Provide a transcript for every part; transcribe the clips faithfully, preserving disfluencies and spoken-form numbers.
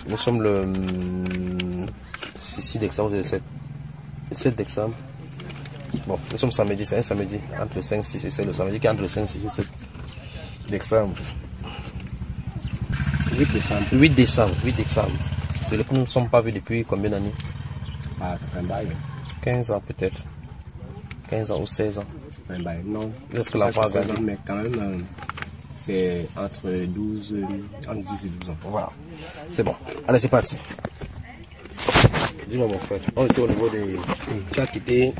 Nous sommes le six décembre, le sept. Le sept décembre. Bon, nous sommes samedi, c'est un samedi. Entre le cinq, six et sept, le samedi, entre le cinq, six et sept décembre. huit décembre. huit décembre, huit décembre. C'est le que nous ne sommes pas vus depuis combien d'années? Ah, ça fait un bail. quinze ans peut-être. quinze ans ou seize ans. Un bail, non. Est-ce que l'enfant a grandi? Mais quand même, euh, c'est entre douze, euh, entre dix et douze ans. Voilà. C'est bon. Allez, c'est parti. Dis-moi mon frère, on était au niveau des... Tu as quitté...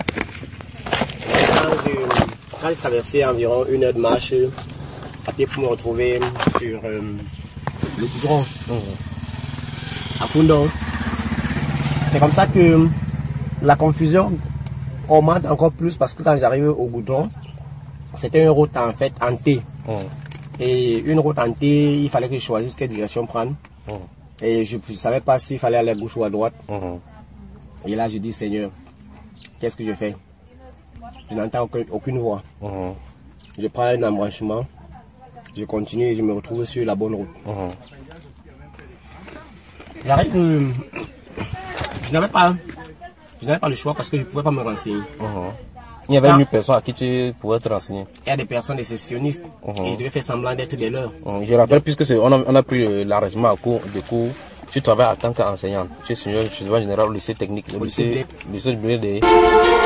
Quand j'ai traversé environ une heure de marche à pied pour me retrouver sur euh, le goudron, mmh. à Fundong. C'est comme ça que la confusion augmente encore plus parce que quand j'arrive au goudron, c'était une route en fait en T. Mmh. Et une route en T, il fallait que je choisisse quelle direction prendre. Mmh. Et je ne savais pas s'il fallait aller à gauche ou à droite. Mmh. Et là, je dis, Seigneur, qu'est-ce que je fais? Je n'entends aucune, aucune voix. Mmh. Je prends un embranchement, je continue et je me retrouve sur la bonne route. Mmh. J'arrive, euh, je n'avais pas, je n'avais pas le choix parce que je ne pouvais pas me renseigner. Mmh. Il y avait Quand, une personne à qui tu pouvais te renseigner. Il y a des personnes, des sessionnistes, mmh. et je devais faire semblant d'être des leurs. Mmh. Je rappelle, puisque c'est, on, a, on a pris l'arrêtement à cours de cours. Tu travailles en tant qu'enseignant. Tu es senior, tu es général au lycée technique, au lycée, lycée de lycée de...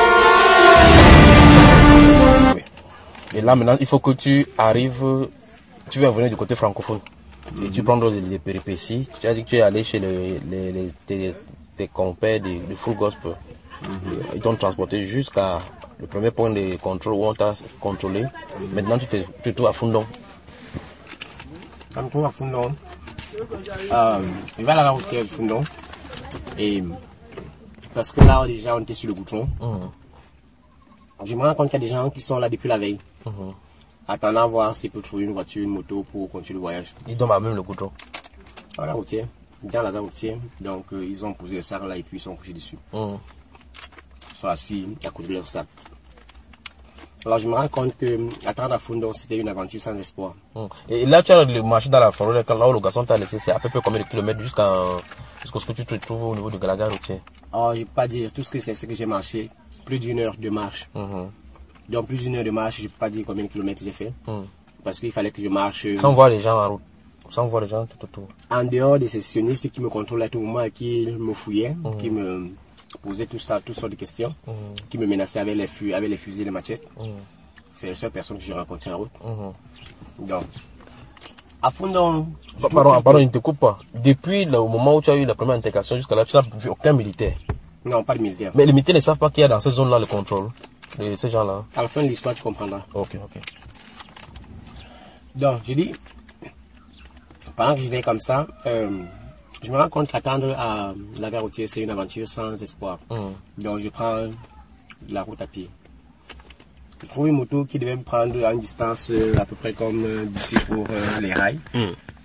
Oui. Et là maintenant, il faut que tu arrives, tu vas venir du côté francophone. Mm-hmm. Et tu prends les, les péripéties. Tu as dit que tu es allé chez les, les, les, tes, tes compères de, de Full Gospel. Mm-hmm. Ils t'ont transporté jusqu'à le premier point de contrôle où on t'a contrôlé. Mm-hmm. Maintenant, tu te, tu te trouves à Fundong. Je me trouve à Fundong. Euh, je vais à la routière de Fundong. Et parce que là, déjà, on était sur le bouton. Mm-hmm. Je me rends compte qu'il y a des gens qui sont là depuis la veille. Mm-hmm. Attendant à voir s'ils peuvent trouver une voiture, une moto pour continuer le voyage. Ils dorment à même le goudron. À la routière. Dans la routière. Donc, euh, ils ont posé les sacs là et puis ils sont couchés dessus. Mm-hmm. Ils sont assis à côté de leur sac. Alors, je me rends compte que attendre à Fundong, c'était une aventure sans espoir. Mm-hmm. Et là, tu as le marché dans la forêt, là où le garçon t'a laissé, c'est à peu près combien de kilomètres jusqu'à jusqu'à ce que tu te trouves au niveau de la gare routière? Oh, je ne peux pas dire. Tout ce que c'est, c'est que j'ai marché plus d'une heure de marche. Mm-hmm. Donc plus d'une heure de marche, je ne peux pas dire combien de kilomètres j'ai fait. Mm. Parce qu'il fallait que je marche... Sans voir les gens en route. Sans voir les gens tout autour. En dehors des sessionnistes qui me contrôlaient à tout moment et qui me fouillaient, mm. qui me posaient tout ça, toutes sortes de questions, mm. qui me menaçaient avec les, fu avec les fusils et les machettes. Mm. C'est les seules personnes que j'ai rencontrées en route. Mm. Donc, à Fundong... Bah, pardon, pardon, je ne te coupe pas. Depuis le moment où tu as eu la première intégration jusqu'à là, tu n'as vu aucun militaire? Non, pas de militaire. Mais les militaires ne savent pas qu'il y a dans cette zone-là le contrôle de ces gens-là? À la fin de l'histoire, tu comprendras. Ok, ok. Donc, je dis, pendant que je vais comme ça, euh, je me rends compte qu'attendre à la gare routière, c'est une aventure sans espoir. Mm. Donc, je prends la route à pied. Je trouve une moto qui devait me prendre à une distance euh, à peu près comme euh, d'ici pour euh, les rails. Mm.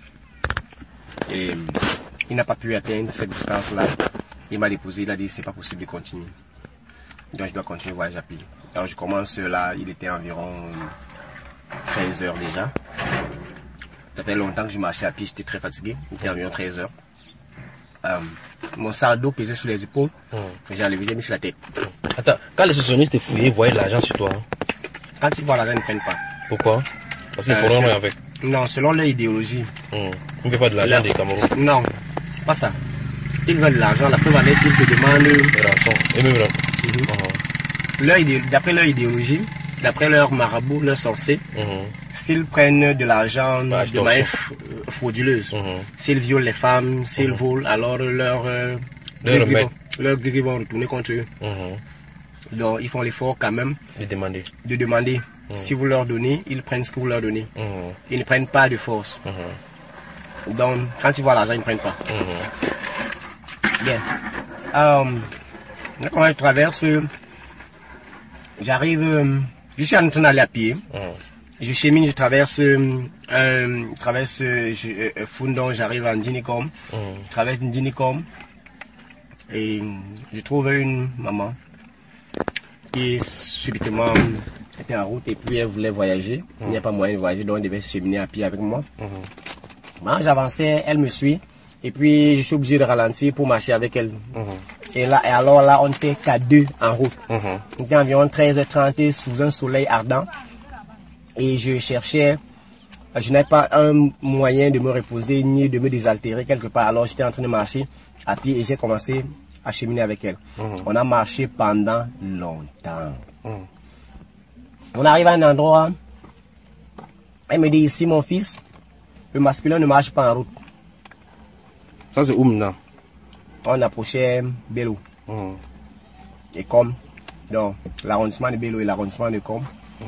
Et euh, il n'a pas pu atteindre cette distance-là. Il m'a déposé, il a dit c'est pas possible de continuer. Donc je dois continuer le voyage à pied. Alors je commence là, il était environ treize heures déjà. Ça fait longtemps que je marchais à pied, j'étais très fatigué. Il était environ treize heures. Euh, mon sac d'eau pesait sur les épaules. Mmh. J'ai enlevé, j'ai mis sur la tête. Attends, quand les sessionnistes te fouillaient, ils voyaient l'argent sur toi. Hein? Quand ils voient l'argent, ils ne prennent pas. Pourquoi? Parce qu'il faut euh, rien avec. Non, selon leur idéologie. Mmh. Ils ne veulent pas de l'argent des Cameroun. Non, pas ça. Ils veulent de l'argent, la preuve en est qu'ils te demandent des rançons. Et même là. Mmh. D'après leur idéologie, d'après leur marabout, leur sorcier, mmh. s'ils prennent de l'argent bah, de manière frauduleuse, mmh. s'ils violent les femmes, s'ils mmh. volent, alors leur euh, leurs gris vont retourner contre eux. Mmh. Donc ils font l'effort quand même de demander. De demander. Mmh. Si vous leur donnez, ils prennent ce que vous leur donnez. Mmh. Ils ne prennent pas de force. Mmh. Donc quand ils voient l'argent, ils ne prennent pas. Mmh. Bien. Um, quand je traverse, j'arrive, euh, je suis en train d'aller à pied. Mm. Je chemine, je traverse, euh, je traverse je, euh, Fundong, j'arrive à Ndinicom. Mm. Je traverse Ndinicom et je trouve une maman qui subitement était en route et puis elle voulait voyager. Mm. Il n'y a pas moyen de voyager, donc elle devait cheminer à pied avec moi. Mm. Quand j'avançais, elle me suit. Et puis, je suis obligé de ralentir pour marcher avec elle. Mm-hmm. Et là, et alors là, on était qu'à deux en route. Mm-hmm. On était environ treize heures trente sous un soleil ardent. Et je cherchais, je n'avais pas un moyen de me reposer ni de me désaltérer quelque part. Alors, j'étais en train de marcher à pied et j'ai commencé à cheminer avec elle. Mm-hmm. On a marché pendant longtemps. Mm-hmm. On arrive à un endroit, elle me dit ici, mon fils, le masculin ne marche pas en route. Ça, c'est où maintenant? On approchait Bello. Mmh. Et comme, donc, l'arrondissement de Bello et l'arrondissement de Com. Mmh.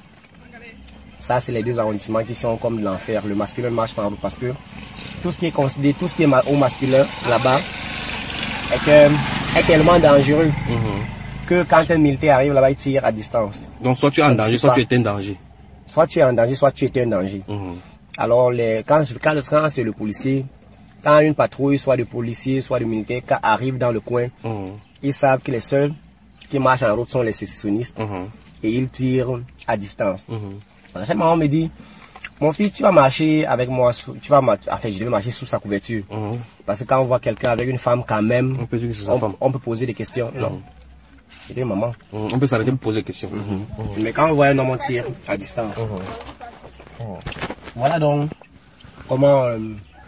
Ça, c'est les deux arrondissements qui sont comme de l'enfer. Le masculin ne marche pas en route parce que tout ce qui est considéré, tout ce qui est au masculin là-bas est, que, est tellement dangereux mmh. que quand un militaire arrive là-bas, il tire à distance. Donc, soit tu es en danger, soit tu es en danger. Soit tu es en danger, soit tu étais en danger. Mmh. Alors, les, quand, quand, quand c'est le policier, quand une patrouille, soit de policiers, soit de militaires, quand arrive dans le coin, mmh. ils savent que les seuls qui marchent en route sont les sécessionnistes mmh. et ils tirent à distance. Mmh. À ce moment, on me dit, mon fils, tu vas marcher avec moi, tu vas, enfin, je vais marcher sous sa couverture. Mmh. Parce que quand on voit quelqu'un avec une femme, quand même, on peut, dire que c'est sa on, femme. on peut poser des questions. Mmh. Non. C'est des mamans. Mmh. On peut s'arrêter pour poser des questions. Mmh. Mmh. Mais quand on voit un homme, on tire à distance. Mmh. Mmh. Voilà donc comment euh,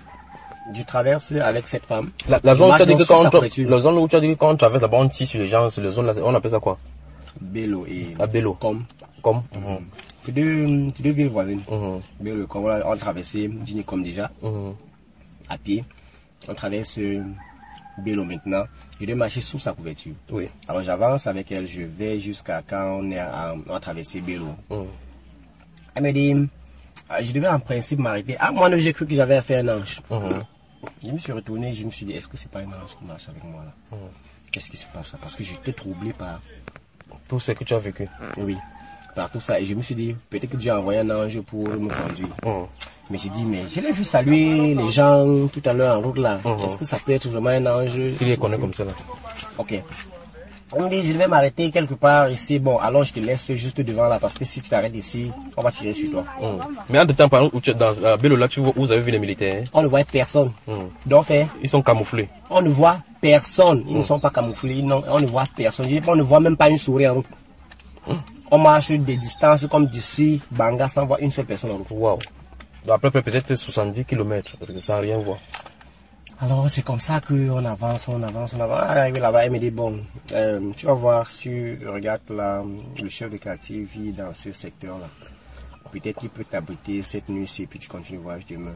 je traverse avec cette femme. La, la zone où tu as dit que quand on, la zone où tu as dit que quand on traverse là-bas, on tire sur les gens, sur les zones là, on appelle ça quoi? Bello et à Bello. Com. Com. Mm-hmm. C'est deux, deux villes voisines. Mm-hmm. Bello et Com, on traversait Dini-Com déjà, mm-hmm. à pied. On traverse euh, Bello maintenant. Je dois marcher sous sa couverture. Oui. Alors j'avance avec elle, je vais jusqu'à quand on est à, on a traversé Bello. Mm. Elle me dit, je devais en principe m'arrêter. Ah, moi, j'ai cru que j'avais affaire à un ange. Mm-hmm. Je me suis retourné, je me suis dit, est-ce que c'est pas un ange qui marche avec moi là? Mm. Qu'est-ce qui se passe là? Parce que j'étais troublé par tout ce que tu as vécu. Oui, par tout ça. Et je me suis dit, peut-être que Dieu a envoyé un ange pour me conduire. Mm. Mais j'ai dit, mais je l'ai vu saluer les gens tout à l'heure en route là. Mm-hmm. Est-ce que ça peut être vraiment un ange? Il les connaît comme ça là. Ok. On me dit, je devais m'arrêter quelque part ici. Bon, alors je te laisse juste devant là, parce que si tu t'arrêtes ici, on va tirer sur toi. Mm. Mais en tout temps, par exemple, où tu es dans la Bello là, tu vois, vous avez vu les militaires? On ne voit personne. Mm. Donc, fait, ils sont camouflés. On ne voit personne. Ils mm. ne sont pas camouflés. Non, on ne voit personne. On ne voit même pas une souris en route. Mm. On marche des distances comme d'ici, Banga, sans voir une seule personne en route. Waouh. Après, peut-être soixante-dix kilomètres, sans rien voir. Alors c'est comme ça qu'on avance, on avance, on avance. Arrivé là-bas, elle me dit, bon, euh, tu vas voir si, regarde là, le chef de quartier vit dans ce secteur-là. Peut-être qu'il peut t'abriter cette nuit-ci, puis tu continues le voyage demain.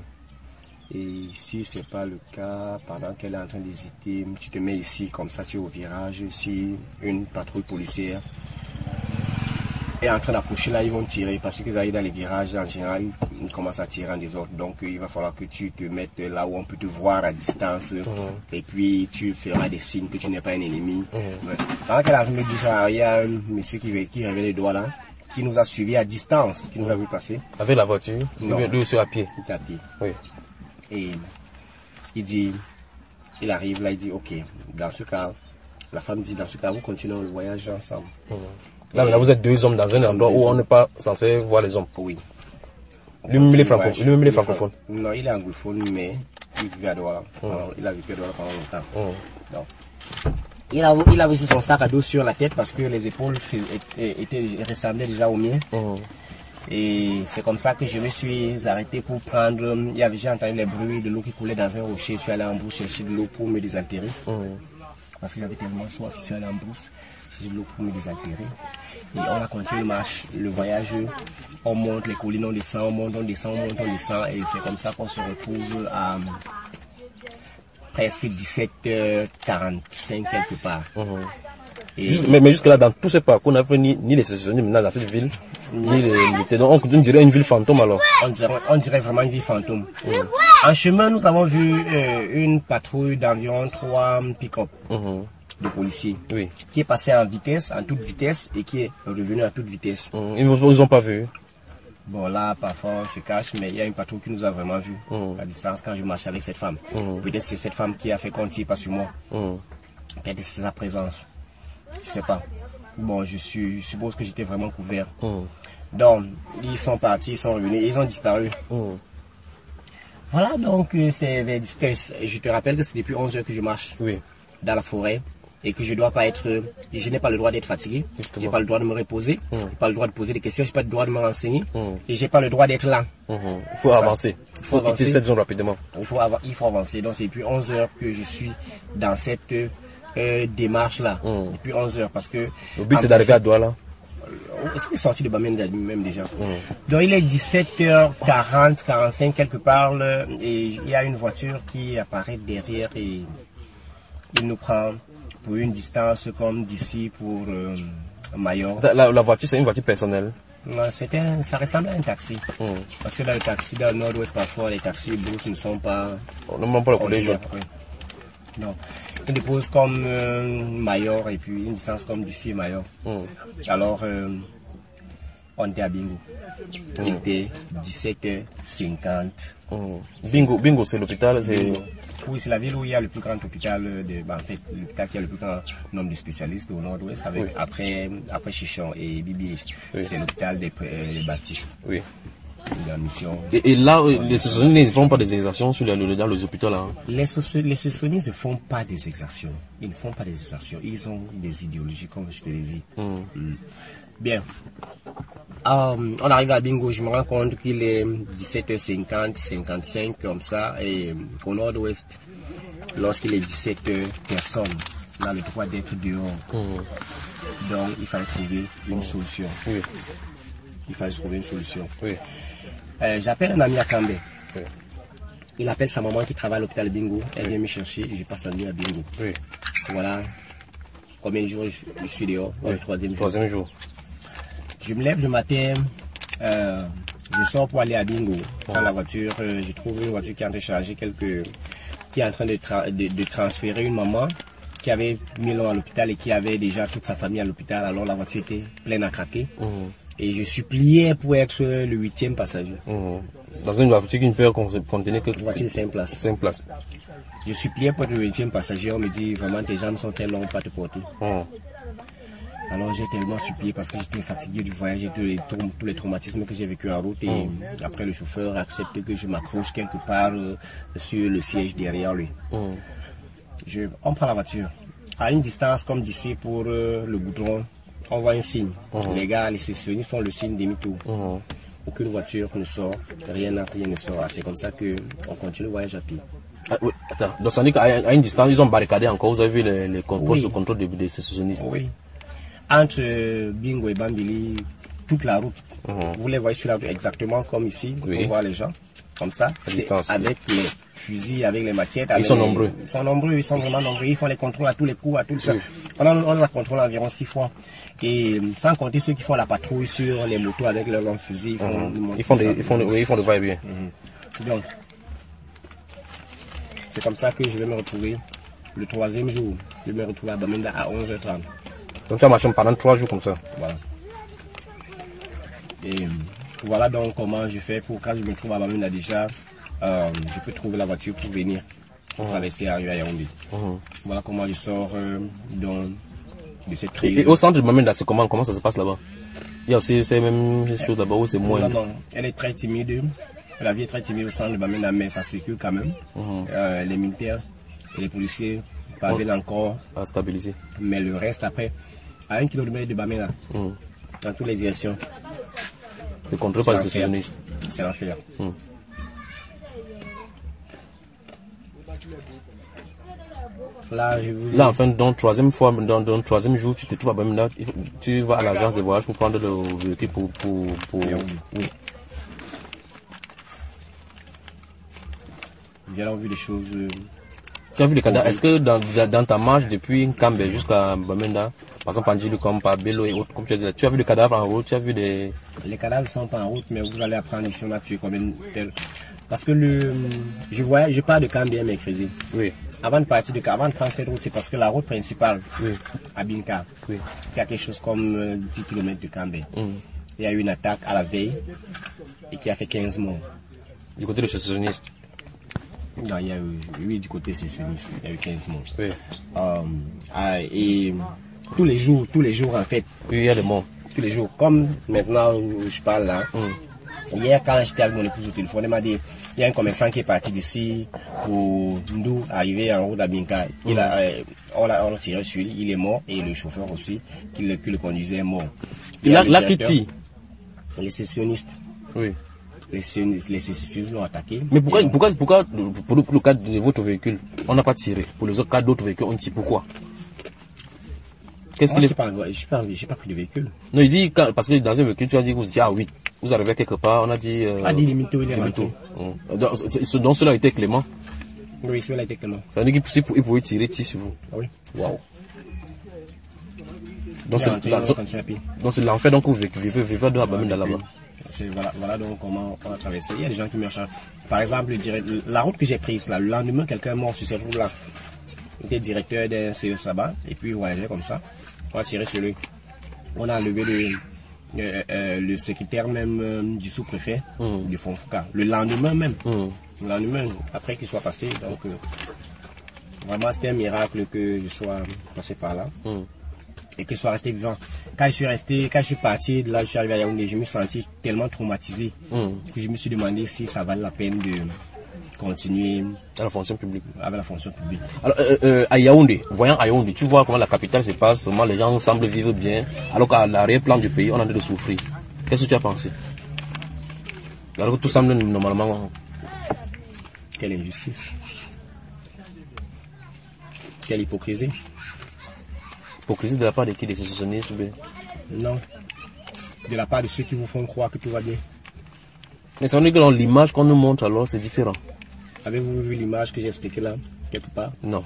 Et si c'est pas le cas, pendant qu'elle est en train d'hésiter, tu te mets ici, comme ça tu es au virage, si une patrouille policière est en train d'approcher là, ils vont tirer, parce qu'ils arrivent dans les virages, en général, ils commencent à tirer en désordre. Donc il va falloir que tu te mettes là où on peut te voir à distance, mmh. et puis tu feras des signes que tu n'es pas un ennemi. Mmh. Ouais. Pendant qu'elle a me dit ça, il y a un monsieur qui, qui avait les doigts là, qui nous a suivis à distance, qui nous a vu passer. Avec la voiture? Non. Lui aussi à pied? Il était à pied. Oui. Et il dit, il arrive là, il dit, ok, dans ce cas, la femme dit, dans ce cas, vous continuez le voyage ensemble. Mmh. Là, là, vous êtes deux hommes dans un endroit où on n'est pas censé voir les hommes. Oui. Lui-même, il est francophone. Lui-même, il est francophone. Non, il est anglophone, mais il vivait à Douala. Mm. Il a vécu à Douala pendant longtemps. Mm. Donc, il a, il a aussi son sac à dos sur la tête parce que les épaules étaient, étaient, ressemblaient déjà aux miens. Mm. Et c'est comme ça que je me suis arrêté pour prendre. Il y avait, j'ai entendu les bruits de l'eau qui coulait dans un rocher. Je suis allé en brousse chercher de l'eau pour me désaltérer. Mm. Parce que j'avais tellement soif, je suis allé en brousse chercher de l'eau pour me désaltérer. Et on a continué le marche, le voyage, on monte les collines, on descend, on monte, on descend, on monte, on descend, et c'est comme ça qu'on se retrouve à presque dix-sept heures quarante-cinq quelque part. Mmh. Et Juste, mais, mais jusque là, dans tout ce parcours, on n'a fait ni, ni les sécessionnistes maintenant dans cette ville, ni les militaires. Donc on dirait une ville fantôme alors. On dirait, on dirait vraiment une ville fantôme. Mmh. En chemin, nous avons vu euh, une patrouille d'environ trois pick-up. Mmh. de policiers, oui. qui est passé en vitesse, en toute vitesse, et qui est revenu à toute vitesse. Mmh. Ils vous ont pas vu? Bon là, parfois on se cache, mais il y a une patrouille qui nous a vraiment vu mmh. à distance quand je marchais avec cette femme. Mmh. Peut-être c'est cette femme qui a fait qu'on tire pas sur moi. Mmh. Peut-être c'est sa présence. Je sais pas. Bon, je, suis, je suppose que j'étais vraiment couvert. Mmh. Donc, ils sont partis, ils sont revenus, ils ont disparu. Mmh. Voilà, donc euh, c'est vers dix-sept heures. Je te rappelle que c'est depuis onze heures que je marche Oui. dans la forêt et que je dois pas être, je n'ai pas le droit d'être fatigué, j'ai pas le droit de me reposer, Mm. j'ai pas le droit de poser des questions, j'ai pas le droit de me renseigner Mm. et j'ai pas le droit d'être lent. Il faut avancer. Il faut, faut avancer. quitter cette zone rapidement. Il faut, avoir, il faut avancer. Donc c'est depuis onze heures que je suis dans cette euh, démarche-là. Mm. Depuis onze heures parce que... Le but c'est d'arriver à Douala. Est-ce qu'il est sorti de Bamenda même déjà? Mm. Donc il est dix-sept heures quarante, quarante-cinq quelque part là, et il y a une voiture qui apparaît derrière et il nous prend pour une distance comme d'ici pour euh, Mayor. La, la voiture c'est une voiture personnelle. C'était, ça ressemble à un taxi. Mm. Parce que dans le taxi, dans le nord-ouest, parfois, les taxis brousse ne sont pas... On ne demande pas le collège. Oui. Non. On dépose comme euh, Mayor et puis une distance comme d'ici Mayor. Mm. Alors, euh, on était à Bingo. Mm. Il était dix-sept heures cinquante. Mm. Bingo, Bingo c'est l'hôpital, c'est... Oui, c'est la ville où il y a le plus grand hôpital, de, ben, en fait, l'hôpital qui a le plus grand nombre de spécialistes au nord-ouest, avec, oui. après, après Chichon et Bibi, oui. C'est l'hôpital des, euh, des Baptistes. Oui. La mission. Et, et là, les sécessionnistes ne font pas des exactions sur les, dans les hôpitaux là. Les, les sécessionnistes ne font pas des exactions. Ils ne font pas des exactions. Ils ont des idéologies, comme je te l'ai dit. Mm. Mm. Bien. Um, on arrive à Bingo, je me rends compte qu'il est dix-sept heures cinquante, cinquante-cinq comme ça, et au nord-ouest, lorsqu'il est dix-sept heures, personne n'a le droit d'être dehors. Mmh. Donc il fallait trouver une mmh. solution. Oui. Il fallait trouver une solution. Oui. Euh, J'appelle un ami à Kambé. Oui. Il appelle sa maman qui travaille à l'hôpital Bingo. Elle vient me chercher et je passe la nuit à Bingo. Oui. Voilà. Combien de jours je suis dehors? Oui. Le troisième jour. Troisième jour. Je me lève le matin, euh, je sors pour aller à Bingo. Dans la voiture, euh, je trouve une voiture qui est en train de charger quelques, qui est en train de, tra de, de transférer une maman qui avait mis l'homme à l'hôpital et qui avait déjà toute sa famille à l'hôpital. Alors la voiture était pleine à craquer. Mmh. Et je suppliais pour être le huitième passager. Mmh. Dans une voiture qui ne peut contenir que une voiture de cinq places. cinq places. Je suppliais pour être le huitième passager. On me dit vraiment tes jambes sont telles longues pour te porter. Mmh. Alors j'ai tellement supplié parce que j'étais fatigué du voyage et tous les, tous les traumatismes que j'ai vécu en route. Et mmh. après le chauffeur accepte que je m'accroche quelque part euh, sur le siège derrière lui. Mmh. Je, on prend la voiture. À une distance comme d'ici pour euh, le goudron, on voit un signe. Mmh. Les gars, les sécessionnistes font le signe demi-tour. Mmh. Aucune voiture ne sort, rien, rien ne sort. C'est comme ça qu'on continue le voyage à pied. Ah, oui. Attends, donc ça veut dire qu'à une distance, ils ont barricadé encore. Vous avez vu les, les postes oui. de contrôle des, des sécessionnistes? Oui. Entre Bingo et Bambili, toute la route. Mmh. Vous les voyez sur la route exactement comme ici. Oui. On voit les gens comme ça, distance, avec oui. les fusils, avec les machettes. Ils sont les... nombreux. Ils sont nombreux, ils sont vraiment nombreux. Ils font les contrôles à tous les coups, à tous les oui. On a, on a contrôlé environ six fois. Et sans compter ceux qui font la patrouille sur les motos avec leurs longs fusils. Ils font, mmh. ils font, des, ils font, oui, ils font le va-et-vient. Mmh. Donc, c'est comme ça que je vais me retrouver le troisième jour. Je vais me retrouver à Bamenda à onze heures trente. Donc tu as marché pendant trois jours comme ça. Voilà. Et voilà donc comment je fais pour quand je me trouve à Bamenda déjà, euh, je peux trouver la voiture pour venir, pour mmh. traverser et arriver à Yaoundé. Mmh. Voilà comment je sors euh, dans, de cette criée. Et, et au centre de Bamenda, c'est comment, comment ça se passe là-bas? Il y a aussi ces mêmes choses là-bas où c'est moins. Non, non, elle est très timide. La vie est très timide au centre de Bamenda, mais ça circule quand même. Mmh. Euh, les militaires et les policiers parviennent encore à stabiliser. Mais le reste après, à un kilomètre de Bamenda, mmh. dans toutes les directions. C'est contrôlé par les sécessionnistes. C'est l'enfer. Mmh. Là, je vous... Là, enfin, dans troisième fois, dans, dans le troisième jour, tu te trouves à Bamenda, tu vas à l'agence de voyage pour prendre le véhicule pour, pour, pour... Oui. Nous avons vu des choses. Euh... Tu as vu les cadavres? Est-ce que dans, dans ta marche depuis Kambé jusqu'à Bamenda, par exemple en Djilou comme par Bello et autres, comme tu as dit, tu as vu les cadavres en route? Tu as vu des... Les cadavres ne sont pas en route, mais vous allez apprendre ici on a tué combien de tels. Parce que le, je voyais, je pars de Kambé mercredi. Oui. Avant de partir de avant de prendre cette route, c'est parce que la route principale, oui. à Binka, oui. il y a quelque chose comme euh, dix kilomètres de Kambé. Mm. Il y a eu une attaque à la veille et qui a fait quinze morts. Du côté des sécessionnistes? Non, il y a eu, oui, du côté sécessionniste, il y a eu quinze morts. Oui. Um, ah, et tous les jours, tous les jours en fait. Oui, il y a des morts. Tous les jours. Comme maintenant où je parle là, mm. Hier, quand j'étais avec mon épouse au téléphone, elle m'a dit, il y a un commerçant qui est parti d'ici pour nous arriver en route d'Abinka. Il a, euh, on l'a, on l'a tiré sur lui, il est mort, et le chauffeur aussi, qui le, qui le conduisait est mort. Il a, la qui Les sécessionnistes. Oui. Les sécessionnistes, les sécessionnistes l'ont attaqué. Mais pourquoi, pourquoi, pourquoi, pour le, pour le cas de votre véhicule, on n'a pas tiré? Pour les autres cas d'autres véhicules, on tire. Pourquoi? Qu'est-ce Moi, qu'il je est... suis pas, j'ai pas pris de véhicule. Non, il dit, quand, parce que dans un véhicule, tu as dit que vous étiez à huit. Vous arrivez quelque part, on a dit... Euh, ah, dit limité, il est rentré. Mmh. Donc, donc cela a été clément. Oui, cela a été clément. Ça veut dire qu'il pouvait tirer, tirer sur vous. Oui. Waouh. Donc c'est l'enfer donc vous vivez, vivez dans la bamine là-bas. Voilà, voilà donc comment on a traversé. Il y a des gens qui me cherchent. Par exemple, la route que j'ai prise là, le lendemain, quelqu'un est mort sur cette route-là. Il était directeur d'un C E Saba et puis il voyageait comme ça. On a tiré sur lui. On a enlevé le, euh, euh, le secrétaire même euh, du sous-préfet mm. de Fonfouca. Le lendemain même. Mm. Le lendemain, après qu'il soit passé. Donc, euh, vraiment, c'était un miracle que je sois passé par là. Mm. Et que je sois resté vivant. Quand je suis resté, quand je suis parti de là, je suis arrivé à Yaoundé, je me suis senti tellement traumatisé mm. que je me suis demandé si ça valait la peine de continuer à la fonction publique. Avec la fonction publique. Alors, euh, euh, à Yaoundé, voyant à Yaoundé, tu vois comment la capitale se passe, comment les gens semblent vivre bien, alors qu'à l'arrière-plan du pays, on est en train de souffrir. Qu'est-ce que tu as pensé? Alors que tout semble normalement. Quelle injustice. Quelle hypocrisie. Hypocrisie de la part de qui? Des sécessionnistes ou bien? Non. De la part de ceux qui vous font croire que tout va bien. Mais ça veut dire que dans l'image qu'on nous montre alors, c'est différent. Avez-vous vu l'image que j'ai expliquée là, quelque part? Non.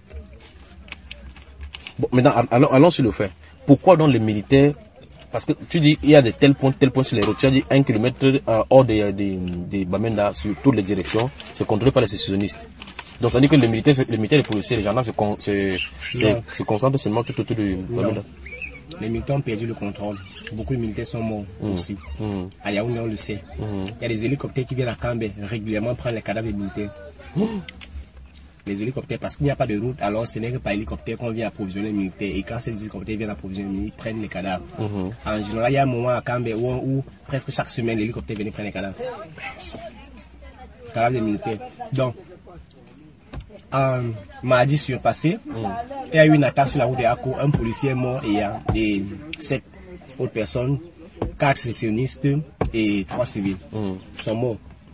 Bon, maintenant, allons, allons sur le fait. Pourquoi dans les militaires, parce que tu dis, il y a de tels points, tels points sur les routes, tu as dit un kilomètre euh, hors des, des, des Bamenda, sur toutes les directions, c'est contrôlé par les sécessionnistes. Donc ça veut dire que les militaires, les militaires, les policiers, les gendarmes se, se, se, se concentrent seulement tout autour du Bamenda. Les militaires ont perdu le contrôle. Beaucoup de militaires sont morts mmh. aussi. Mmh. À Yaoundé, on le sait. Mmh. Il y a des hélicoptères qui viennent à Kambé régulièrement prendre les cadavres des militaires. Mmh. Les hélicoptères, parce qu'il n'y a pas de route, alors ce n'est que par hélicoptère qu'on vient approvisionner les militaires. Et quand ces hélicoptères viennent approvisionner les militaires, ils prennent les cadavres. Mmh. En général, il y a un moment à Kambé où, où presque chaque semaine, l'hélicoptère vient prendre les cadavres. Les cadavres des militaires. Donc, en mardi surpassé, mm. il y a eu une attaque sur la route de Ako, un policier est mort et il y a des sept autres personnes, quatre sécessionnistes et trois civils mm. sont morts.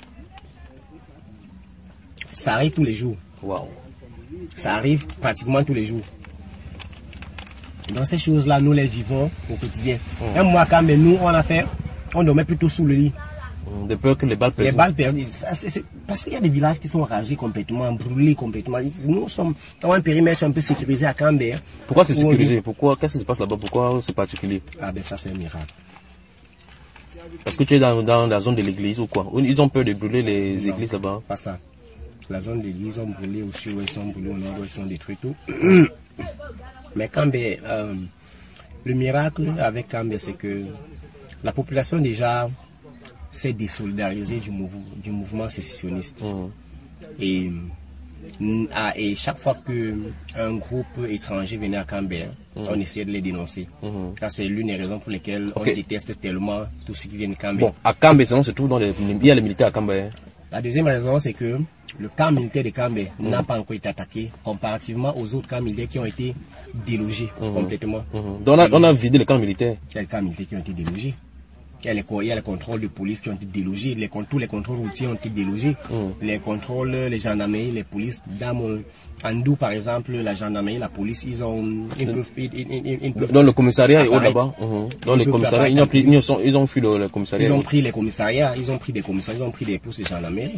Ça arrive tous les jours. Wow. Ça arrive pratiquement tous les jours. Dans ces choses-là, nous les vivons au quotidien. Mm. Un mois quand même, nous on a fait, on dormait plutôt sous le lit. De peur que les balles perdent. Les balles perdues. Parce qu'il y a des villages qui sont rasés complètement, brûlés complètement. Nous sommes dans un périmètre un peu sécurisé à Kambé. Pourquoi c'est sécurisé? Pourquoi? Qu'est-ce qui se passe là-bas? Pourquoi c'est particulier? Ah ben ça c'est un miracle. Parce que tu es dans, dans la zone de l'église ou quoi? Ils ont peur de brûler les non, églises là-bas? Pas ça. La zone de l'église, ils ont brûlé au sud, ils sont brûlés au nord, ils sont détruits tout. Mais Kambé, euh, le miracle avec Kambé, c'est que la population déjà s'est désolidarisée du, mouv du mouvement sécessionniste. Mmh. Et, et chaque fois qu'un groupe étranger venait à Kambé, mmh. on essayait de les dénoncer. Mmh. Ça, c'est l'une des raisons pour lesquelles okay. on déteste tellement tout ce qui vient de Kambé. Bon, à Kambé, sinon, c'est tout dans les, il y a les militaires à Kambé. La deuxième raison, c'est que le camp militaire de Kambé mmh. n'a pas encore été attaqué comparativement aux autres camps militaires qui ont été délogés mmh. complètement. Mmh. Donc on a, on a vidé le camp militaire. Il y a les camps militaires qui ont été délogés. Il y, a les, il y a les contrôles de police qui ont été délogés, les, tous les contrôles routiers ont été délogés, mmh. les contrôles, les gendarmeries, les polices. Dans mon Andou, par exemple, la gendarmerie, la police, ils ont... Ils peuvent, ils, ils, ils peuvent dans le commissariat et autres là-bas. Mmh. Dans les commissariats, ils ont, pris, ils, ont, ils ont fui le, le commissariat. Ils ont pris les commissariats, ils ont pris des commissariats, ils ont pris des postes de gendarmerie.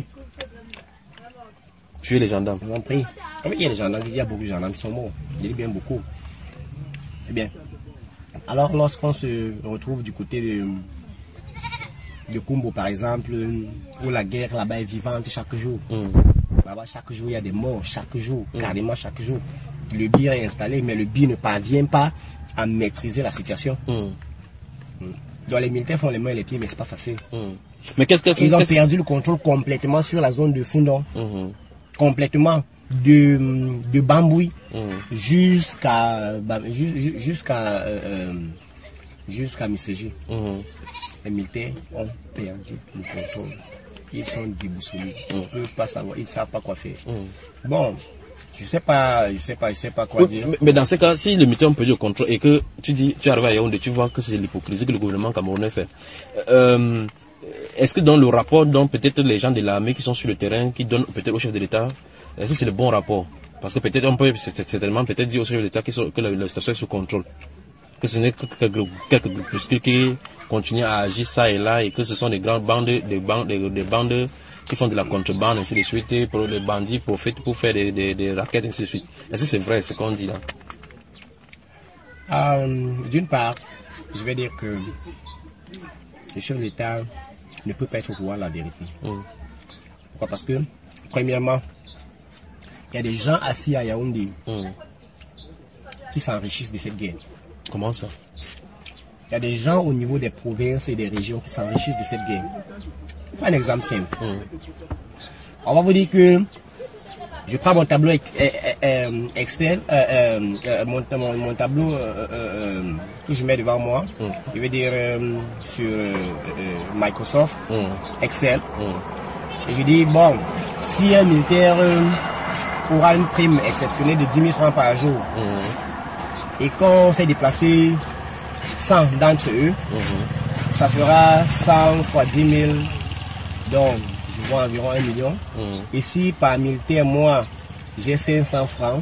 Tuer les gendarmes. Ils ont pris. Oui, il y a des gendarmes, il y a beaucoup de gendarmes qui sont morts. Il y a bien beaucoup. Eh bien, alors lorsqu'on se retrouve du côté de... de Kumbo par exemple, où la guerre là-bas est vivante chaque jour. Mm. Là-bas, chaque jour, il y a des morts, chaque jour, mm. carrément chaque jour. Le B I R est installé, mais le B I R ne parvient pas à maîtriser la situation. Mm. Mm. Donc les militaires font les mains et les pieds, mais c'est pas facile. Mm. Mais qu'est-ce que Ils ont perdu le contrôle complètement sur la zone de Fundon. Mm-hmm. Complètement. De, de Bambouille mm. jusqu'à jusqu'à euh, jusqu'à Misségi. Mm. les militaires ont perdu le contrôle. Ils sont déboussolés. Ils ne mm. peuvent pas savoir, ils ne savent pas quoi faire. Mm. Bon, je sais pas, je sais pas, je sais pas quoi oui, dire. Mais, mais dans ces cas, si le militaire peut le contrôle et que tu dis, tu arrives à Yaoundé, tu vois que c'est l'hypocrisie que le gouvernement camerounais fait. Euh, est-ce que dans le rapport, donc peut-être les gens de l'armée qui sont sur le terrain, qui donnent peut-être au chef de l'État, est-ce que c'est le bon rapport? Parce que peut-être on peut certainement peut-être dire au chef de l'État que la, la situation est sous contrôle. Que ce n'est que quelques groupuscules qui continuent à agir ça et là et que ce sont des grandes bandes, des bandes, des, des bandes qui font de la contrebande, ainsi de suite, pour les bandits profitent pour faire des, des, des raquettes, ainsi de suite. Est-ce que c'est vrai ce qu'on dit là? euh, D'une part, je vais dire que le chef de l'État ne peut pas être au pouvoir de la vérité. Mm. Pourquoi? Parce que, premièrement, il y a des gens assis à Yaoundé mm. qui s'enrichissent de cette guerre. Comment ça? Il y a des gens au niveau des provinces et des régions qui s'enrichissent de cette guerre. Un exemple simple. Mm. On va vous dire que je prends mon tableau Excel, euh, euh, mon, mon, mon tableau euh, euh, que je mets devant moi. Mm. Je vais dire euh, sur euh, Microsoft, mm. Excel. Mm. Et je dis, bon, si un militaire euh, aura une prime exceptionnelle de dix mille francs par jour, mm. et qu'on fait déplacer cent d'entre eux, mm-hmm. ça fera cent fois dix mille, donc je vois environ un million. Mm. Et si par militaire, moi, j'ai cinq cents francs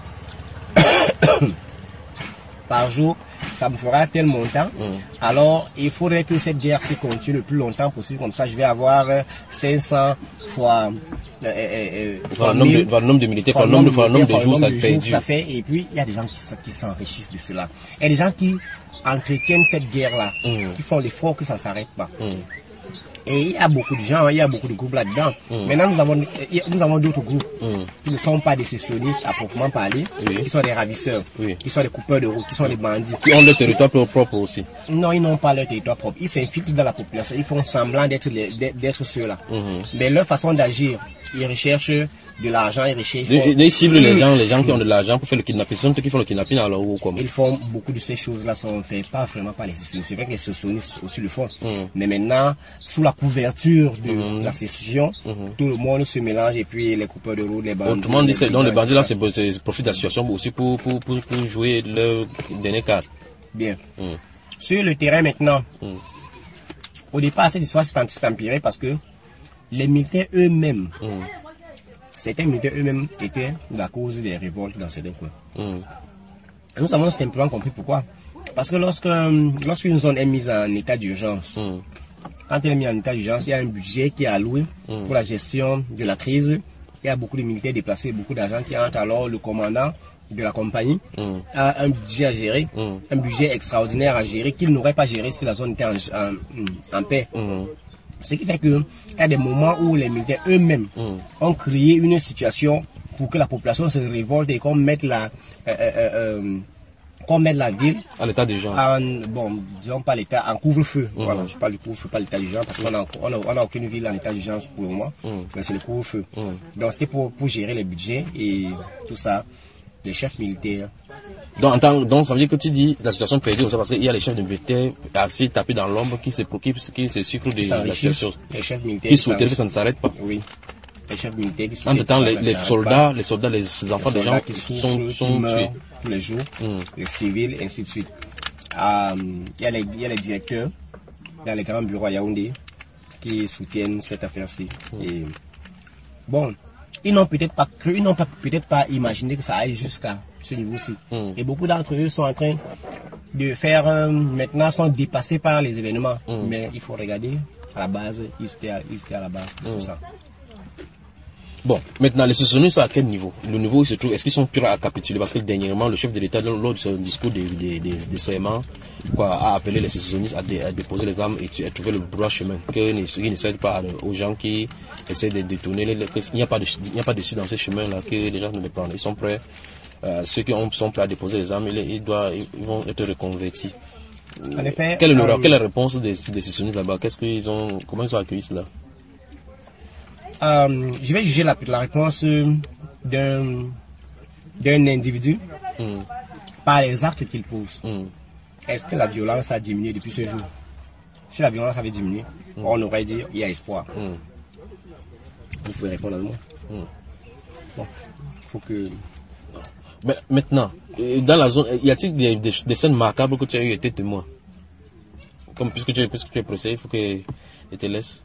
par jour, ça me fera tel montant. Mm. Alors, il faudrait que cette guerre se continue le plus longtemps possible. Comme ça, je vais avoir cinq cents fois... Euh, euh, fois le, nombre de, le nombre de militaires, fois le nombre de, fois le nombre de jours, ça fait, ça fait. Et puis, il y a des gens qui, qui s'enrichissent de cela. Il y a des gens qui entretiennent cette guerre-là, mm. qui font l'effort que ça ne s'arrête pas. Mm. Et il y a beaucoup de gens, il y a beaucoup de groupes là-dedans. Mm. Maintenant, nous avons, nous avons d'autres groupes mm. qui ne sont pas des sécessionnistes à proprement parler, oui. qui sont des ravisseurs, oui. qui sont des coupeurs de route, qui sont des bandits. Qui ont leur territoire propre aussi. Non, ils n'ont pas leur territoire propre. Ils s'infiltrent dans la population. Ils font semblant d'être d'être ceux-là. Mm-hmm. Mais leur façon d'agir, ils recherchent de l'argent, ils recherchent... Ils, ils ciblent les gens, les gens qui ont de l'argent pour faire le kidnapping. Ce sont ceux qui font le kidnapping alors ou comment? Ils font beaucoup de ces choses-là, sont faites pas vraiment par les sécessionnistes. C'est vrai que les sécessionnistes aussi le font. Mm. Mais maintenant, sous la couverture de mm. la sécession, mm. tout le monde se mélange et puis les coupeurs de route, les bandits... Autrement dit, donc les bandits là, c'est profitent de la situation aussi pour, pour, pour, pour jouer leur dernier carte. Bien. Mm. Sur le terrain maintenant, mm. au départ, cette histoire s'est empirée parce que les militaires eux-mêmes, mm. certains militaires eux-mêmes étaient la cause des révoltes dans certains coins. Mm. Nous avons simplement compris pourquoi. Parce que lorsque lorsqu'une zone est mise en état d'urgence, mm. quand elle est mise en état d'urgence, il y a un budget qui est alloué mm. pour la gestion de la crise. Il y a beaucoup de militaires déplacés, beaucoup d'argent qui entrent. Alors le commandant de la compagnie mm. a un budget à gérer, mm. un budget extraordinaire à gérer qu'il n'aurait pas géré si la zone était en, en, en paix. Mm. Ce qui fait qu'il y a des moments où les militaires eux-mêmes mm. ont créé une situation pour que la population se révolte et qu'on mette la, euh, euh, euh, qu'on mette la ville à l'état d'urgence. Bon, disons pas l'état, en couvre-feu. Mm. Voilà, je parle du couvre-feu, pas l'état d'urgence, parce qu'on a, on a, on a aucune ville en état d'urgence pour le moment, mm. mais c'est le couvre-feu. Mm. Donc c'était pour, pour gérer les budgets et tout ça, les chefs militaires. Donc, en tant, donc, ça veut dire que tu dis la situation perdue comme ça parce qu'il y a les chefs de militaires assez tapés dans l'ombre qui se préoccupent, qui se sucrent de la situation. Les chefs militaires. Qui souhaiteraient que ça ne s'arrête pas. Oui. Les chefs militaires qui en même temps, les, les soldats, les soldats, les enfants des gens qui sont, sont tués tous les jours, mm. les civils, ainsi de suite. Euh, il y a les, il y a les directeurs dans les grands bureaux à Yaoundé qui soutiennent cette affaire-ci. Mm. Et bon, ils n'ont peut-être pas cru, ils n'ont pas, peut-être pas imaginé que ça aille jusqu'à ce niveau-ci. Mm. Et beaucoup d'entre eux sont en train de faire, euh, maintenant, sont dépassés par les événements. Mm. Mais il faut regarder à la base, ils étaient à, ils étaient à la base de mm. tout ça. Bon, maintenant, les sécessionnistes sont à quel niveau? Le niveau où ils se trouvent, est-ce qu'ils sont prêts à capituler? Parce que dernièrement, le chef de l'État, lors de son discours de, de, de, de serment, quoi, a appelé les sécessionnistes à, dé, à déposer les armes et à trouver le droit chemin. Qu'ils ne, ne cèdent pas aux gens qui essaient de détourner. Les, il n'y a pas de, il n'y a pas de dans ces chemins-là que les gens ne les prennent. Ils sont prêts. Euh, ceux qui ont, sont prêts à déposer les armes, ils, ils, doivent, ils vont être reconvertis. En effet, quelle est, le, euh, quelle est la réponse des, des sécessionnistes là-bas? Qu'est-ce qu'ils ont, comment ils ont accueilli cela? Euh, je vais juger la, la réponse d'un d'un individu mm. par les actes qu'il pose. Mm. Est-ce que la violence a diminué depuis ce jour? si la violence avait diminué, mm. on aurait dit il y a espoir. Mm. Vous pouvez répondre à moi. Mm. Bon, faut que. Mais maintenant, dans la zone, y a-t-il des, des, des scènes marquables que tu as eu été témoin? Comme puisque tu, puisque tu es procès, il faut que je te laisse.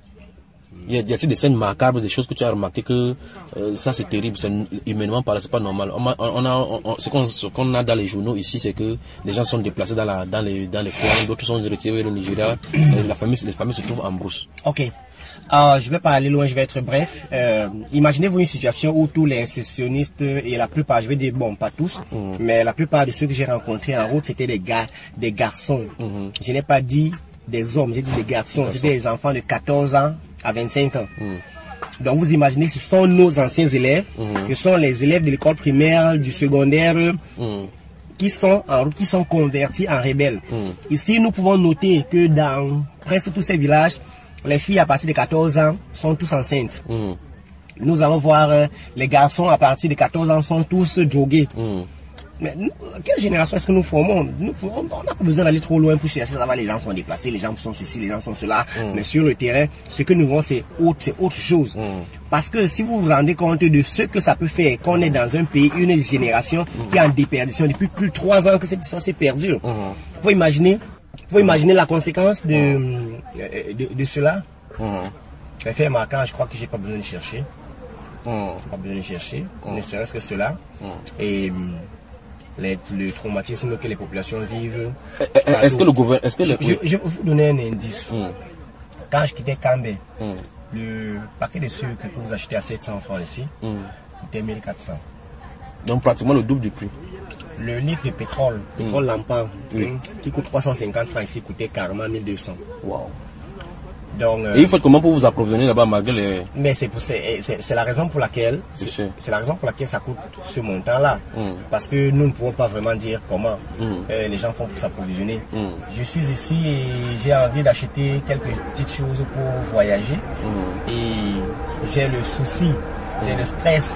Y a-t-il des scènes marquables, des choses que tu as remarqué que euh, ça c'est terrible, c'est humainement parlant, c'est pas normal. On a, on a, on, ce qu'on ce qu'on a dans les journaux ici, c'est que les gens sont déplacés dans la dans les dans les coins, d'autres sont retirés au Nigeria. La famille, les familles se trouvent en brousse. Ok. Euh, je vais pas aller loin, je vais être bref. Euh, Imaginez-vous une situation où tous les sécessionnistes et la plupart, je vais dire bon, pas tous, mm. mais la plupart de ceux que j'ai rencontrés en route, c'était des gars, des garçons. Mm-hmm. Je n'ai pas dit des hommes, j'ai dit des garçons. C'était des enfants de quatorze ans à vingt-cinq ans. Mm. Donc vous imaginez, ce sont nos anciens élèves, mm. ce sont les élèves de l'école primaire, du secondaire, mm. qui sont en route, qui sont convertis en rebelles. Mm. Ici, nous pouvons noter que dans presque tous ces villages, les filles à partir de quatorze ans sont tous enceintes. Mm. Nous allons voir euh, les garçons à partir de quatorze ans sont tous drogués. Mm. Mais nous, quelle génération est-ce que nous formons? Nous, on n'a pas besoin d'aller trop loin pour chercher ça va, les gens sont déplacés, les gens sont ceci, les gens sont cela. Mm. Mais sur le terrain, ce que nous voyons, c'est autre, c'est autre chose. Mm. Parce que si vous vous rendez compte de ce que ça peut faire, qu'on est dans un pays, une génération mm. qui est en déperdition depuis plus de trois ans que cette histoire s'est perdue. Mm. Vous pouvez imaginer Vous pouvez imaginer la conséquence de, de, de cela. Mmh. Les faits marquants, je crois que j'ai pas besoin de chercher. Mmh. J'ai pas besoin de chercher, mmh. ne serait-ce que cela. Mmh. Et les, le traumatisme que les populations vivent. Est-ce que le gouvernement... Est-ce que le... je, je, je vais vous donner un indice. Mmh. Quand je quittais Cambé, mmh. le paquet de sucre que vous achetez à sept cents francs ici, mmh. coûtait mille quatre cents. Donc pratiquement le double du prix. Le litre de pétrole, pétrole mmh. lampant, oui. qui coûte trois cent cinquante francs ici, coûtait carrément mille deux cents. Wow. Donc, euh, et il faut comment pour vous approvisionner là-bas malgré les... Mais c'est c'est la raison pour laquelle c'est la raison pour laquelle ça coûte ce montant-là. Mm. Parce que nous ne pouvons pas vraiment dire comment mm. euh, les gens font pour s'approvisionner. Mm. Je suis ici et j'ai envie d'acheter quelques petites choses pour voyager. Mm. Et j'ai le souci, j'ai le stress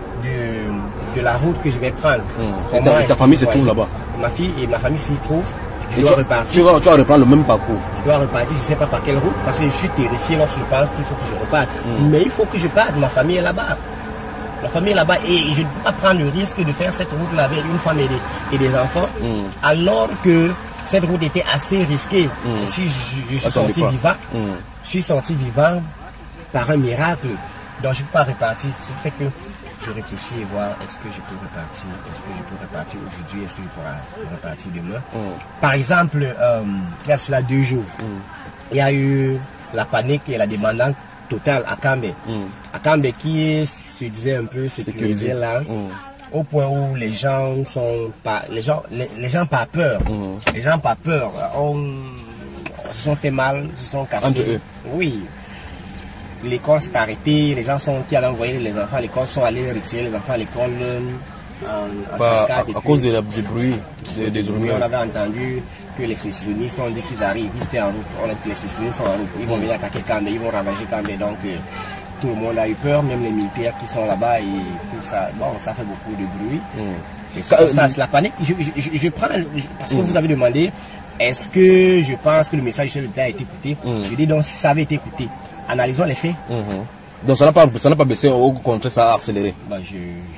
de, de la route que je vais prendre. Mm. Et ta, ta famille se trouve là-bas? Ma fille et ma famille s'y trouvent. Je dois tu, repartir. Tu vas, tu vas reprendre le même parcours. Je dois repartir, je ne sais pas par quelle route, parce que je suis terrifié lorsque je pense qu'il faut que je reparte. Mm. Mais il faut que je parte, ma famille est là-bas. Ma famille est là-bas et je ne peux pas prendre le risque de faire cette route-là avec une femme et des, et des enfants, mm. alors que cette route était assez risquée. Mm. Je suis, je, je suis sorti vivant. Mm. Je suis sorti vivant par un miracle. Donc je ne peux pas repartir. C'est fait que je réfléchis et voir est-ce que je peux repartir, est-ce que je peux repartir aujourd'hui, est-ce que je pourrai repartir demain. Mm. Par exemple, euh, il y a cela deux jours, mm. il y a eu la panique et la demande totale à Cambé. Mm. À Cambé qui se disait un peu sécurisé là, mm. au point où les gens sont pas, les gens, les, les gens pas peur, mm. les gens pas peur, on, on se sont fait mal, se sont cassés. Entre eux. Oui. L'école s'est arrêtée, les gens sont qui allaient envoyer les enfants à l'école sont allés retirer les enfants à l'école en, en bah, cascade. À, à cause de la, du bruit, de, des rumeurs. On avait entendu que les sécessionnistes ont dit qu'ils arrivent, ils étaient en route, on a, les sécessionnistes sont en route, ils vont venir attaquer Cambé, ils vont ravager Cambé, donc euh, tout le monde a eu peur, même les militaires qui sont là-bas et tout ça, bon, ça fait beaucoup de bruit. Mm. Et ça, ça c'est la panique. Je, je, je, je prends, parce que mm. vous avez demandé, est-ce que je pense que le message du chef de l'État a été écouté? Mm. Je dis donc, si ça avait été écouté, analysons les faits. Mm-hmm. Donc ça n'a pas, ça n'a pas baissé, au contraire ça a accéléré. Bah, je, je,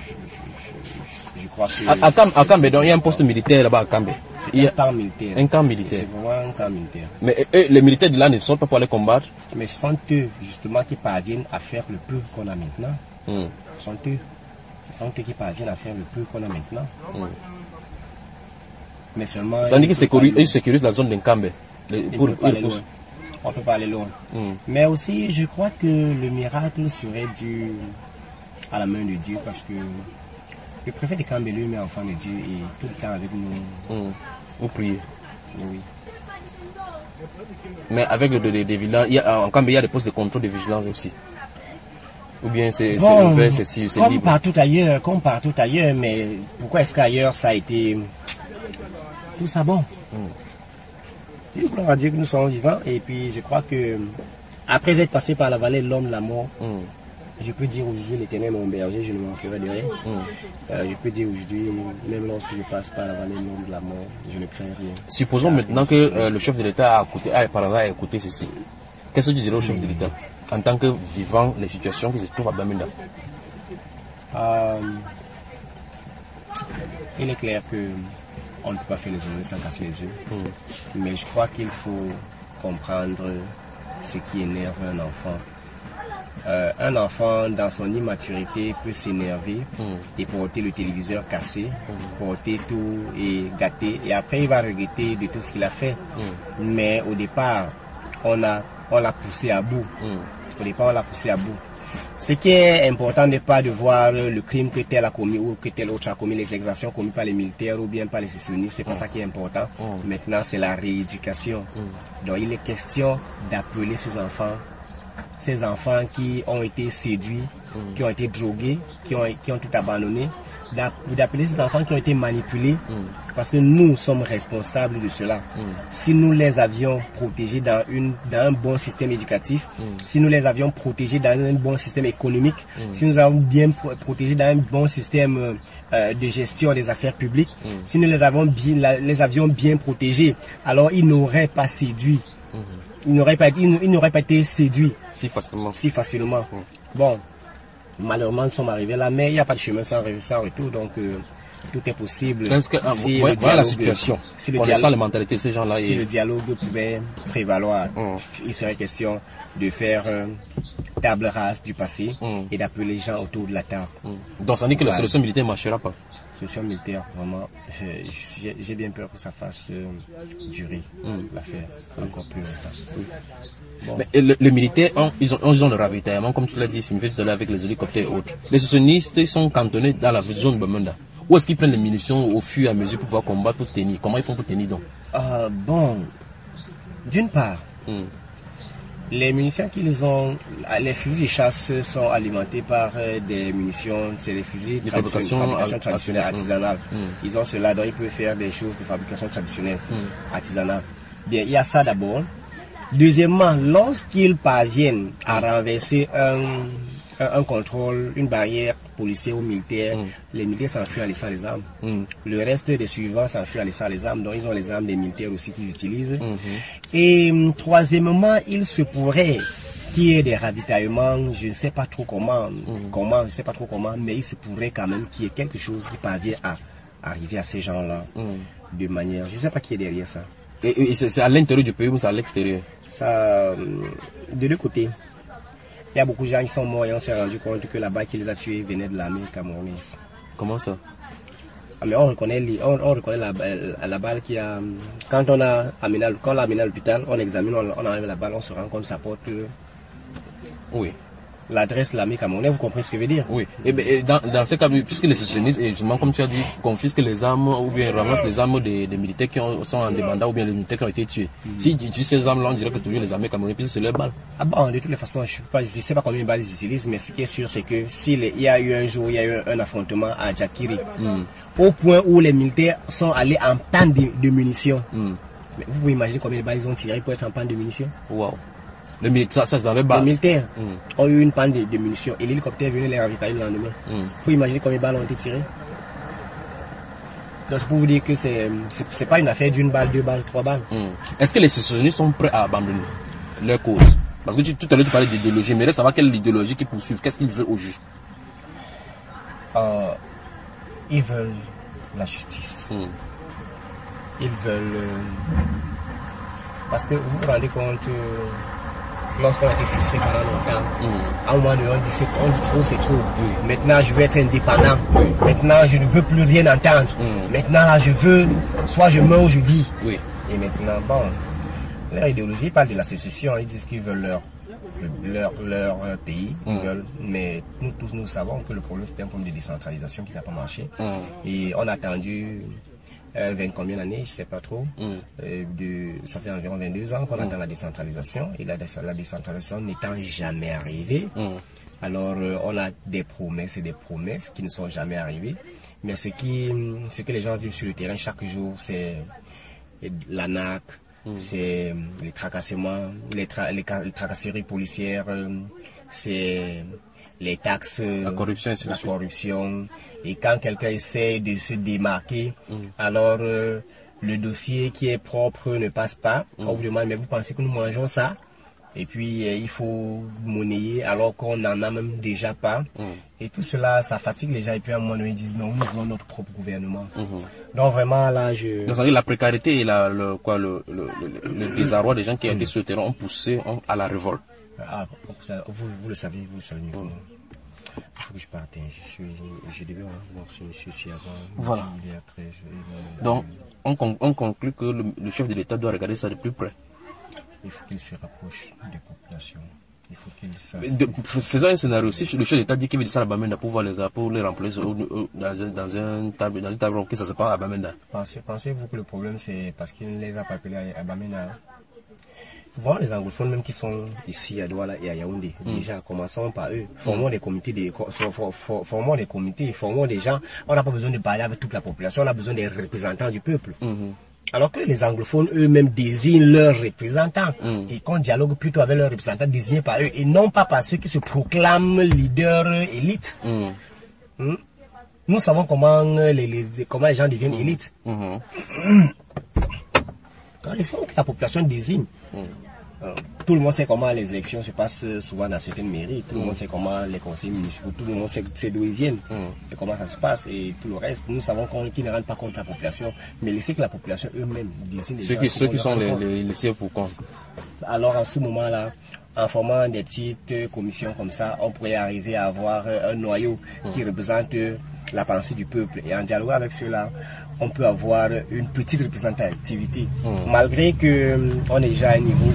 je, je crois que... À, à, Cam, à Cambé, donc il y a un poste militaire là-bas à Cambé. Il y a un camp militaire. Un camp militaire. C'est vraiment un camp militaire. Mais eux, les militaires de là ne sont pas pour aller combattre. Mais ce sont eux justement qui parviennent à faire le peu qu'on a maintenant. Mm. Ce sont eux. Ce sont eux qui parviennent à faire le peu qu'on a maintenant. Mm. Mais seulement... Ça veut dire qu'ils sécurisent la zone d'Nkambé. Pour, pour, pour, on peut pas aller loin. Mm. Mais aussi, je crois que le miracle serait dû à la main de Dieu parce que le préfet de Cambé lui-même est enfant de Dieu et tout le temps avec nous. Mm. Vous priez. Oui. Mais avec des de, villages, il y a, en Cambé, il y a des postes de contrôle de vigilance aussi. Ou bien c'est bon, ouvert, c'est si, comme libre. Partout ailleurs, comme partout ailleurs, mais pourquoi est-ce qu'ailleurs ça a été tout ça bon? Mm. On va dire que nous sommes vivants et puis je crois que après être passé par la vallée de l'homme de la mort, mm. Je peux dire aujourd'hui, l'Éternel est mon berger, je ne manquerai de rien. Mm. Euh, je peux dire aujourd'hui, même lorsque je passe par la vallée de la mort, je ne crains rien. Supposons ah, maintenant que euh, le chef de l'État a écouté, a, par exemple, a écouté ceci. Qu'est-ce que tu dirais au chef mm. de l'État en tant que vivant les situations qui se trouvent à Bamenda? euh, Il est clair que on ne peut pas faire les journées sans casser les yeux. Mm. Mais je crois qu'il faut comprendre ce qui énerve un enfant. Euh, un enfant, dans son immaturité, peut s'énerver mm. et porter le téléviseur cassé, mm. porter tout et gâter. Et après, il va regretter de tout ce qu'il a fait. Mm. Mais au départ, on a, on l'a poussé à bout. Mm. Au départ, on l'a poussé à bout. Ce qui est important n'est pas de voir le crime que tel a commis ou que tel autre a commis, les exactions commises par les militaires ou bien par les sécessionnistes, c'est pas mm. ça qui est important. Mm. Maintenant, c'est la rééducation. Mm. Donc, il est question d'appeler ces enfants, ces enfants qui ont été séduits, mm. qui ont été drogués, qui ont, qui ont tout abandonné, d'appeler ces enfants qui ont été manipulés, mm. parce que nous sommes responsables de cela. Mm. Si nous les avions protégés dans, une, dans un bon système éducatif, mm. si nous les avions protégés dans un bon système économique, mm. si nous avons bien protégés dans un bon système euh, de gestion des affaires publiques, mm. si nous les, avons bien, la, les avions bien protégés, alors ils n'auraient pas séduit. Mm. Ils n'auraient pas, ils n'auraient pas été séduits si facilement. Si facilement. Mm. Bon. Malheureusement, nous sommes arrivés là, mais il n'y a pas de chemin sans, sans retour, donc euh, tout est possible. Est-ce que, ah, si ouais, voilà la situation. Si le on dialogue, sent la mentalité de ces gens-là. Si et... le dialogue pouvait prévaloir, mm. il serait question de faire euh, table rase du passé mm. et d'appeler les gens autour de la table. Mm. Donc ça dit que voilà. La solution militaire ne marchera pas. Solution militaire, vraiment, j'ai bien peur que ça fasse euh, durer mm. l'affaire encore plus longtemps. Oui. Bon. Mais le, les militaires, ont, ils, ont, ils ont le ravitaillement, comme tu l'as dit, signifie tout à l'heure avec les hélicoptères et autres. Les sécessionnistes, ils sont cantonnés dans la zone de Bamenda. Où est-ce qu'ils prennent les munitions au fur et à mesure pour pouvoir combattre, pour tenir? Comment ils font pour tenir donc? euh, Bon, d'une part, mm. les munitions qu'ils ont, les fusils de chasse sont alimentés par des munitions, c'est des fusils de fabrication, fabrication traditionnelle artisanale. Mm. Ils ont cela, donc ils peuvent faire des choses de fabrication traditionnelle mm. artisanale. Bien, il y a ça d'abord. Deuxièmement, lorsqu'ils parviennent à renverser un, un, un contrôle, une barrière policière ou militaire, mm. les militaires s'enfuient en laissant les armes. Mm. Le reste des suivants s'enfuient en laissant les armes, donc ils ont les armes des militaires aussi qu'ils utilisent. Mm-hmm. Et troisièmement, il se pourrait qu'il y ait des ravitaillements, je ne sais pas trop comment, mm. comment, je ne sais pas trop comment, mais il se pourrait quand même qu'il y ait quelque chose qui parvient à arriver à ces gens-là mm. de manière, je ne sais pas qui est derrière ça. Et, et c'est à l'intérieur du pays ou c'est à l'extérieur? Ça, de deux côtés. Il y a beaucoup de gens qui sont morts et on s'est rendu compte que la balle qui les a tués venait de l'armée camerounaise. Comment ça? Ah, mais on reconnaît, on, on reconnaît la, la, la balle qui a... Quand on a amené, quand on l'a amené à l'hôpital, on examine, on, on enlève la balle, on se rend compte que ça porte... Oui. L'adresse de l'armée camerounaise, vous comprenez ce que je veux dire? Oui. Et, et dans, dans ce cas, puisque les sécessionnistes, justement, comme tu as dit, confisquent les armes ou bien ramassent les armes des, des militaires qui ont, sont en demandant ou bien les militaires qui ont été tués. Mm. Si tu utilises ces armes-là, on dirait que c'est toujours les armées camerounaises, puisque c'est leurs balles. Ah bon, de toutes les façons, je ne sais, sais pas combien de balles ils utilisent, mais ce qui est sûr, c'est que s'il y a eu un jour, il y a eu un, un affrontement à Djakiri, mm. au point où les militaires sont allés en panne de, de munitions. Mm. Mais vous pouvez imaginer combien de balles ils ont tiré pour être en panne de munitions? Wow. Le militaire, ça c'est dans les bases. Les militaires mm. ont eu une panne de, de munitions et l'hélicoptère venait les ravitailler le lendemain. Il mm. faut imaginer combien de balles ont été tirées. Donc c'est pour vous dire que c'est c'est pas une affaire d'une balle, deux balles, trois balles. Mm. Est-ce que les sécessionnistes sont prêts à abandonner leur cause? Parce que tu, tout à l'heure tu parlais d'idéologie, mais là savoir quelle idéologie qu'ils poursuivent, qu'est-ce qu'ils veulent au juste? euh, Ils veulent la justice. Mm. Ils veulent... Euh, parce que vous vous rendez compte... Euh, lorsqu'on a été frustré pendant longtemps, mm. à un moment donné, on dit, on dit trop, c'est trop. Mm. Maintenant, je veux être indépendant. Mm. Maintenant, je ne veux plus rien entendre. Mm. Maintenant, là, je veux, soit je meurs ou je vis. Oui. Et maintenant, bon, leur idéologie parle de la sécession. Ils disent qu'ils veulent leur, leur, leur pays. Mm. Ils veulent, mais nous tous, nous savons que le problème, c'était un problème de décentralisation qui n'a pas marché. Mm. Et on a attendu... Euh, vingt combien d'années, je ne sais pas trop. Mm. Euh, de, ça fait environ vingt-deux ans qu'on mm. attend la décentralisation. Et la, la décentralisation n'étant jamais arrivée, mm. alors euh, on a des promesses et des promesses qui ne sont jamais arrivées. Mais ce, qui, ce que les gens vivent sur le terrain chaque jour, c'est l'A N A C, mm. c'est les tracassements, les, tra les, les tracasseries policières, euh, c'est les taxes, la corruption, ainsi de la suite. corruption. Et quand quelqu'un essaie de se démarquer, mm. alors euh, le dossier qui est propre ne passe pas. Mm. On vous demande, mais vous pensez que nous mangeons ça? Et puis euh, il faut monnayer alors qu'on n'en a même déjà pas. Mm. Et tout cela, ça fatigue les gens. Et puis à un moment donné, ils disent non, nous voulons notre propre gouvernement. Mm-hmm. Donc vraiment là, je... Donc, la précarité et la, le, quoi, le, le, le, le désarroi des gens qui ont été sur le terrain ont poussé on, à la révolte. Ah, vous, vous le savez, vous le savez mieux. Mm. Il faut que je parte. Je suis, je devais voir ce monsieur-ci avant. Voilà. Il y a treize, Donc, on, on conclut que le, le chef de l'État doit regarder ça de plus près. Il faut qu'il se rapproche des populations. Il faut qu'il sache. De, faisons un scénario. Si le chef de l'État dit qu'il veut descendre à Bamenda pour voir les gars, pour les remplacer dans un, dans un table, dans une table ronde, que ça se passe à Bamenda. Pensez, pensez-vous que le problème c'est parce qu'il ne les a pas appelés à Bamenda? Voir les anglophones même qui sont ici à Douala et à Yaoundé. Mm. Déjà, commençons par eux. Formons mm. des comités, des, formons des comités, formons des gens. On n'a pas besoin de parler avec toute la population, on a besoin des représentants du peuple. Mm-hmm. Alors que les anglophones eux-mêmes désignent leurs représentants mm. et qu'on dialogue plutôt avec leurs représentants désignés par eux et non pas par ceux qui se proclament leaders élites. Mm. Mm. Nous savons comment les, les, comment les gens deviennent mm. élites. Mm-hmm. Laissons que la population désigne. Mm. Euh, tout le monde sait comment les élections se passent souvent dans certaines mairies. Tout mm. le monde sait comment les conseils municipaux, tout le monde sait, sait d'où ils viennent mm. et comment ça se passe et tout le reste. Nous savons qu'ils ne rendent pas compte la population, mais laissez que la population eux-mêmes désigne. Ceux qui, ceux qui sont les, les laissés pour compte. Alors en ce moment-là, en formant des petites commissions comme ça, on pourrait arriver à avoir un noyau mm. qui représente la pensée du peuple. Et en dialoguant avec ceux-là, on peut avoir une petite représentativité. Mm. Malgré qu'on est déjà à un niveau,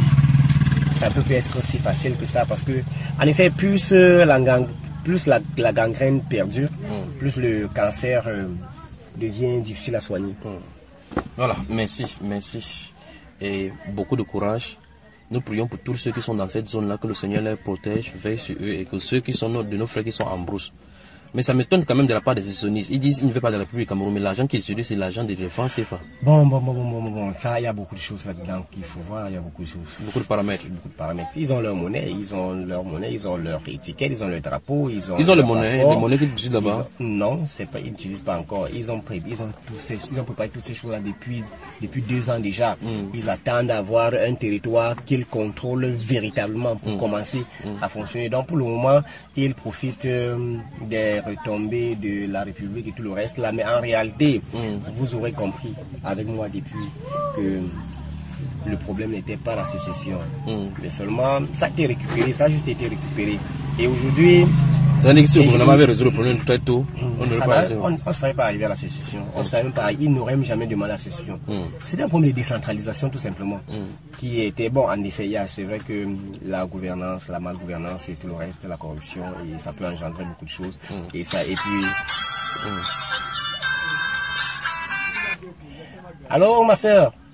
ça peut être aussi facile que ça. Parce que, en effet, plus la, gang, plus la, la gangrène perdure, mm. plus le cancer euh, devient difficile à soigner. Mm. Voilà, merci, merci. Et beaucoup de courage. Nous prions pour tous ceux qui sont dans cette zone-là, que le Seigneur les protège, veille sur eux, et que ceux qui sont de nos frères qui sont en brousse. Mais ça m'étonne quand même de la part des décisionnistes. Ils disent qu'ils ne veulent pas de la République Cameroun, mais l'argent qu'ils utilisent, c'est l'argent des défenses C F A. Bon, bon, bon, bon, bon, bon, ça, il y a beaucoup de choses là-dedans qu'il faut voir, il y a beaucoup de choses. Beaucoup de paramètres. Beaucoup de paramètres. Ils ont leur monnaie, ils ont leur monnaie, ils ont leur étiquette, ils ont leur drapeau, ils ont. Ils ont le monnaie, les monnaies qu'ils utilisent là-bas. Non, c'est pas, ils n'utilisent pas encore. Ils ont préparé, ils ont tous ces, ils ont préparé toutes ces choses-là depuis, depuis deux ans déjà. Mm. Ils attendent d'avoir un territoire qu'ils contrôlent véritablement pour mm. commencer mm. à fonctionner. Donc, pour le moment, ils profitent euh, des retombées de la République et tout le reste là, mais en réalité, mm. vous aurez compris avec moi depuis que le problème n'était pas la sécession, mm. mais seulement ça a été récupéré, ça a juste été récupéré. Et aujourd'hui, ça veut dire que si le gouvernement avait résolu le problème très tôt, on ne serait pas arrivé à la sécession. On savait même pas, ils n'auraient jamais demandé la sécession. Mm. C'était un problème de décentralisation tout simplement, mm. qui était bon. En effet, c'est vrai que la gouvernance, la malgouvernance et tout le reste, la corruption, et ça peut engendrer beaucoup de choses. Mm. Et ça, et puis. Mm. Alors, ma sœur.